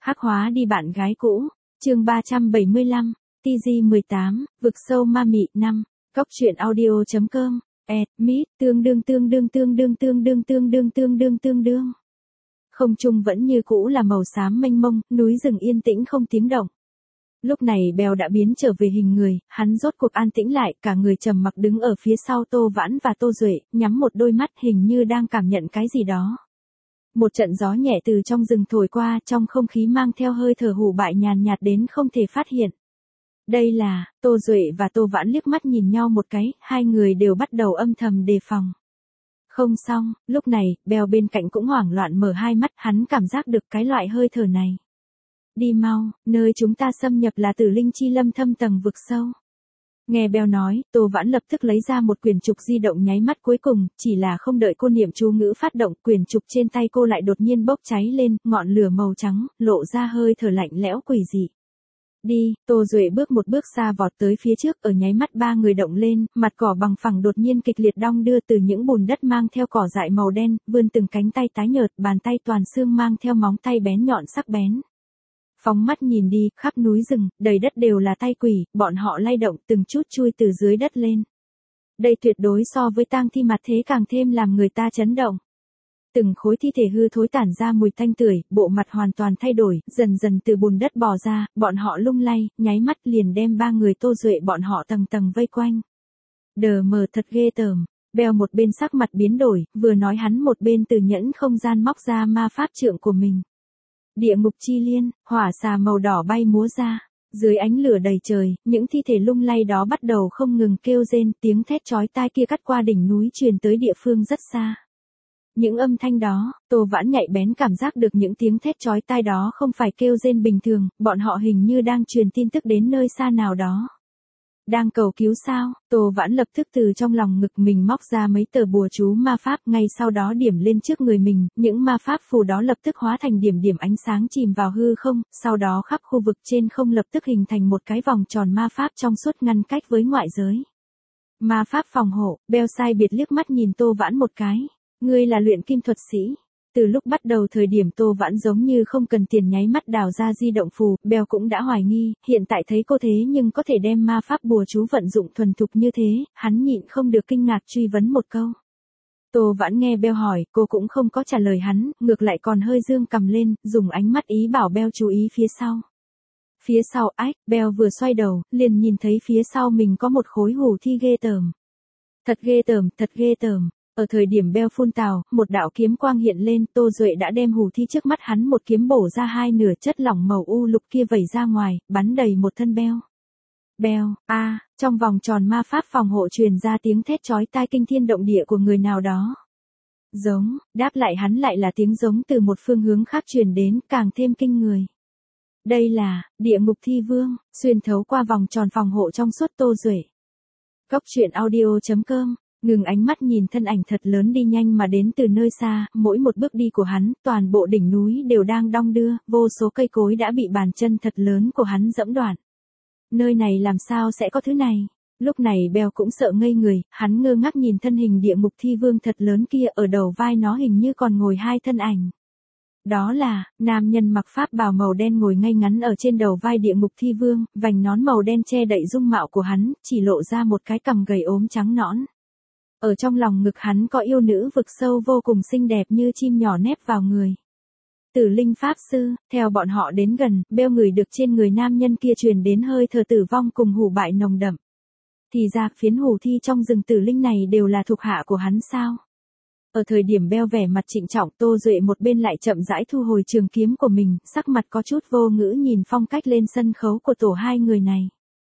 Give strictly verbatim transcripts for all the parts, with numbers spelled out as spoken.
Hắc hóa đi bạn gái cũ, chương ba trăm bảy mươi lăm, tê giê mười tám, vực sâu ma mị năm, cóc truyện audio.com, admit, tương đương tương đương tương đương tương đương tương đương tương đương tương đương. Không trung vẫn như cũ là màu xám mênh mông, núi rừng yên tĩnh không tiếng động. Lúc này Bèo đã biến trở về hình người, hắn rốt cuộc an tĩnh lại, cả người trầm mặc đứng ở phía sau Tô Vãn và Tô Duệ, nhắm một đôi mắt hình như đang cảm nhận cái gì đó. Một trận gió nhẹ từ trong rừng thổi qua, trong không khí mang theo hơi thở hủ bại nhàn nhạt đến không thể phát hiện. Đây là, Tô Duệ và Tô Vãn liếc mắt nhìn nhau một cái, hai người đều bắt đầu âm thầm đề phòng. Không xong, lúc này, Bèo bên cạnh cũng hoảng loạn mở hai mắt, hắn cảm giác được cái loại hơi thở này. Đi mau, nơi chúng ta xâm nhập là Tử Linh Chi Lâm thâm tầng vực sâu. Nghe Bèo nói, Tô Vãn lập tức lấy ra một quyển trục di động nháy mắt cuối cùng, chỉ là không đợi cô niệm chú ngữ phát động, quyển trục trên tay cô lại đột nhiên bốc cháy lên, ngọn lửa màu trắng, lộ ra hơi thở lạnh lẽo quỷ dị. Đi, Tô Duệ bước một bước xa vọt tới phía trước, ở nháy mắt ba người động lên, mặt cỏ bằng phẳng đột nhiên kịch liệt đong đưa từ những bùn đất mang theo cỏ dại màu đen, vươn từng cánh tay tái nhợt, bàn tay toàn xương mang theo móng tay bén nhọn sắc bén. Phóng mắt nhìn đi, khắp núi rừng, đầy đất đều là tay quỷ, bọn họ lay động từng chút chui từ dưới đất lên. Đây tuyệt đối so với tang thi mặt thế càng thêm làm người ta chấn động. Từng khối thi thể hư thối tản ra mùi tanh tưởi, bộ mặt hoàn toàn thay đổi, dần dần từ bùn đất bò ra, bọn họ lung lay, nháy mắt liền đem ba người Tô Duệ bọn họ tầng tầng vây quanh. Đờ mờ thật ghê tởm. Bèo một bên sắc mặt biến đổi, vừa nói hắn một bên từ nhẫn không gian móc ra ma pháp trượng của mình. Địa ngục chi liên, hỏa xà màu đỏ bay múa ra. Dưới ánh lửa đầy trời, những thi thể lung lay đó bắt đầu không ngừng kêu rên, tiếng thét chói tai kia cắt qua đỉnh núi truyền tới địa phương rất xa. Những âm thanh đó, Tô Vãn nhạy bén cảm giác được những tiếng thét chói tai đó không phải kêu rên bình thường, bọn họ hình như đang truyền tin tức đến nơi xa nào đó. Đang cầu cứu sao? Tô Vãn lập tức từ trong lòng ngực mình móc ra mấy tờ bùa chú ma pháp, ngay sau đó điểm lên trước người mình, những ma pháp phù đó lập tức hóa thành điểm điểm ánh sáng chìm vào hư không, sau đó khắp khu vực trên không lập tức hình thành một cái vòng tròn ma pháp trong suốt ngăn cách với ngoại giới. Ma pháp phòng hộ, Bèo sai biệt liếc mắt nhìn Tô Vãn một cái. Ngươi là luyện kim thuật sĩ. Từ lúc bắt đầu thời điểm Tô Vãn giống như không cần tiền nháy mắt đào ra di động phù, Bèo cũng đã hoài nghi, hiện tại thấy cô thế nhưng có thể đem ma pháp bùa chú vận dụng thuần thục như thế, hắn nhịn không được kinh ngạc truy vấn một câu. Tô Vãn nghe Bèo hỏi, cô cũng không có trả lời hắn, ngược lại còn hơi dương cầm lên, dùng ánh mắt ý bảo Bèo chú ý phía sau. Phía sau ách, Bèo vừa xoay đầu, liền nhìn thấy phía sau mình có một khối hủ thi ghê tởm. Thật ghê tởm, thật ghê tởm. Ở thời điểm Bèo phun tào, một đạo kiếm quang hiện lên, Tô Duệ đã đem hủ thi trước mắt hắn một kiếm bổ ra hai nửa, chất lỏng màu u lục kia vẩy ra ngoài, bắn đầy một thân Bèo. Bèo, a, à, trong vòng tròn ma pháp phòng hộ truyền ra tiếng thét chói tai kinh thiên động địa của người nào đó. Giống, đáp lại hắn lại là tiếng giống từ một phương hướng khác truyền đến, càng thêm kinh người. Đây là, địa ngục thi vương, xuyên thấu qua vòng tròn phòng hộ trong suốt Tô Duệ. Cóc truyện audio.com. Ngừng ánh mắt nhìn thân ảnh thật lớn đi nhanh mà đến từ nơi xa, mỗi một bước đi của hắn, toàn bộ đỉnh núi đều đang đong đưa, vô số cây cối đã bị bàn chân thật lớn của hắn dẫm đoạn. Nơi này làm sao sẽ có thứ này? Lúc này Bèo cũng sợ ngây người, hắn ngơ ngác nhìn thân hình địa ngục thi vương thật lớn kia, ở đầu vai nó hình như còn ngồi hai thân ảnh. Đó là, nam nhân mặc pháp bào màu đen ngồi ngay ngắn ở trên đầu vai địa ngục thi vương, vành nón màu đen che đậy dung mạo của hắn, chỉ lộ ra một cái cằm gầy ốm trắng nõn. Ở trong lòng ngực hắn có yêu nữ vực sâu vô cùng xinh đẹp như chim nhỏ nép vào người. Tử Linh Pháp Sư, theo bọn họ đến gần, Bèo ngửi được trên người nam nhân kia truyền đến hơi thở tử vong cùng hủ bại nồng đậm. Thì ra, phiến hủ thi trong rừng Tử Linh này đều là thuộc hạ của hắn sao? Ở thời điểm Bèo vẻ mặt trịnh trọng, Tô Duệ một bên lại chậm rãi thu hồi trường kiếm của mình, sắc mặt có chút vô ngữ nhìn phong cách lên sân khấu của tổ hai người này.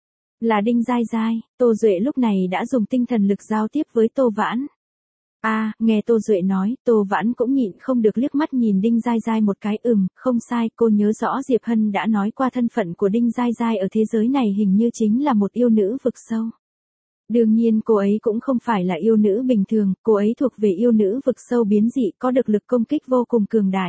Là Đinh Giai Giai, Tô Duệ lúc này đã dùng tinh thần lực giao tiếp với Tô Vãn. A, à, nghe Tô Duệ nói, Tô Vãn cũng nhịn không được liếc mắt nhìn Đinh Giai Giai một cái, ừm, không sai, cô nhớ rõ Diệp Hân đã nói qua thân phận của Đinh Giai Giai ở thế giới này hình như chính là một yêu nữ vực sâu. Đương nhiên cô ấy cũng không phải là yêu nữ bình thường, cô ấy thuộc về yêu nữ vực sâu biến dị, có được lực công kích vô cùng cường đại.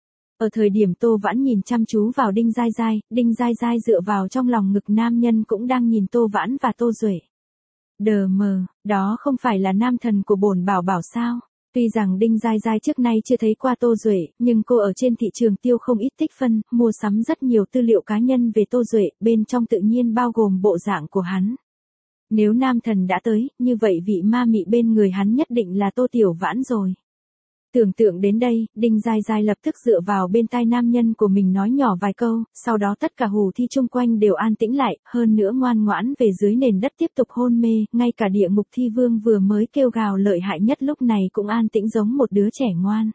Ở thời điểm Tô Vãn nhìn chăm chú vào Đinh Giai Giai, Đinh Giai Giai dựa vào trong lòng ngực nam nhân cũng đang nhìn Tô Vãn và Tô Duệ. Đờ mờ, đó không phải là nam thần của bổn bảo bảo sao? Tuy rằng Đinh Giai Giai trước nay chưa thấy qua Tô Duệ, nhưng cô ở trên thị trường tiêu không ít tích phân, mua sắm rất nhiều tư liệu cá nhân về Tô Duệ, bên trong tự nhiên bao gồm bộ dạng của hắn. Nếu nam thần đã tới, như vậy vị ma mị bên người hắn nhất định là Tô Tiểu Vãn rồi. Tưởng tượng đến đây, Đinh Giai Giai lập tức dựa vào bên tai nam nhân của mình nói nhỏ vài câu, sau đó tất cả hù thi chung quanh đều an tĩnh lại, hơn nữa ngoan ngoãn về dưới nền đất tiếp tục hôn mê, ngay cả địa ngục thi vương vừa mới kêu gào lợi hại nhất lúc này cũng an tĩnh giống một đứa trẻ ngoan.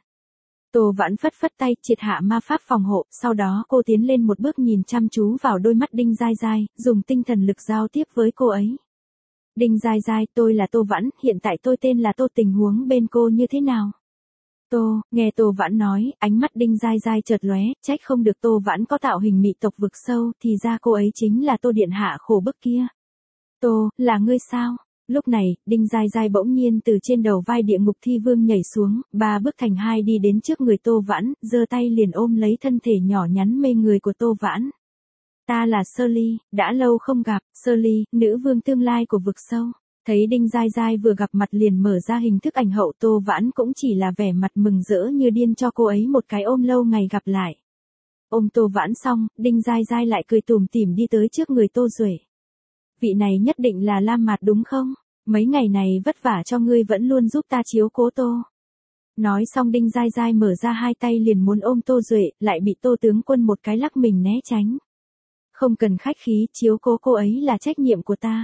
Tô Vãn phất phất tay, triệt hạ ma pháp phòng hộ, sau đó cô tiến lên một bước nhìn chăm chú vào đôi mắt Đinh Giai Giai, dùng tinh thần lực giao tiếp với cô ấy. Đinh Giai Giai, tôi là Tô Vãn, hiện tại tôi tên là Tô, tình huống bên cô như thế nào? Tô, nghe Tô Vãn nói, ánh mắt Đinh Giai Giai chợt lóe, trách không được Tô Vãn có tạo hình mị tộc vực sâu, thì ra cô ấy chính là Tô điện hạ khổ bức kia. Tô, là ngươi sao? Lúc này, Đinh Giai Giai bỗng nhiên từ trên đầu vai địa ngục thi vương nhảy xuống, ba bước thành hai đi đến trước người Tô Vãn, giơ tay liền ôm lấy thân thể nhỏ nhắn mê người của Tô Vãn. Ta là Shirley, đã lâu không gặp, Shirley, nữ vương tương lai của vực sâu. Thấy Đinh Giai Giai vừa gặp mặt liền mở ra hình thức ảnh hậu, Tô Vãn cũng chỉ là vẻ mặt mừng rỡ như điên cho cô ấy một cái ôm lâu ngày gặp lại. Ôm Tô Vãn xong, Đinh Giai Giai lại cười tủm tỉm đi tới trước người Tô Duệ. Vị này nhất định là Lam Mạt đúng không? Mấy ngày này vất vả cho ngươi vẫn luôn giúp ta chiếu cố Tô. Nói xong Đinh Giai Giai mở ra hai tay liền muốn ôm Tô Duệ, lại bị Tô tướng quân một cái lắc mình né tránh. Không cần khách khí, chiếu cố cô ấy là trách nhiệm của ta.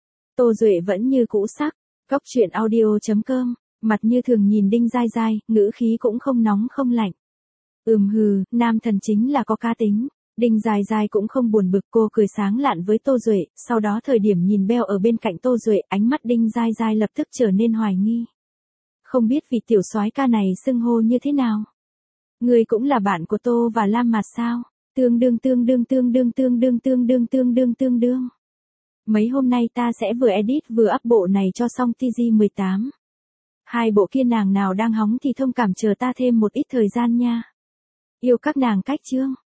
Tô Duệ vẫn như cũ sắc, góc truyện audio chấm com, mặt như thường nhìn Đinh Giai Giai, ngữ khí cũng không nóng không lạnh. Ừm hừ, nam thần chính là có cá tính. Đinh Giai Giai cũng không buồn bực, cô cười sáng lạn với Tô Duệ, sau đó thời điểm nhìn Beo ở bên cạnh Tô Duệ, ánh mắt Đinh Giai Giai lập tức trở nên hoài nghi. Không biết vị tiểu soái ca này xưng hô như thế nào? Người cũng là bạn của Tô và Lam Mạt sao? Tương đương tương đương tương đương tương đương tương đương tương đương tương đương. Mấy hôm nay ta sẽ vừa edit vừa up bộ này cho xong T G mười tám. Hai bộ kia nàng nào đang hóng thì thông cảm chờ ta thêm một ít thời gian nha. Yêu các nàng cách chương.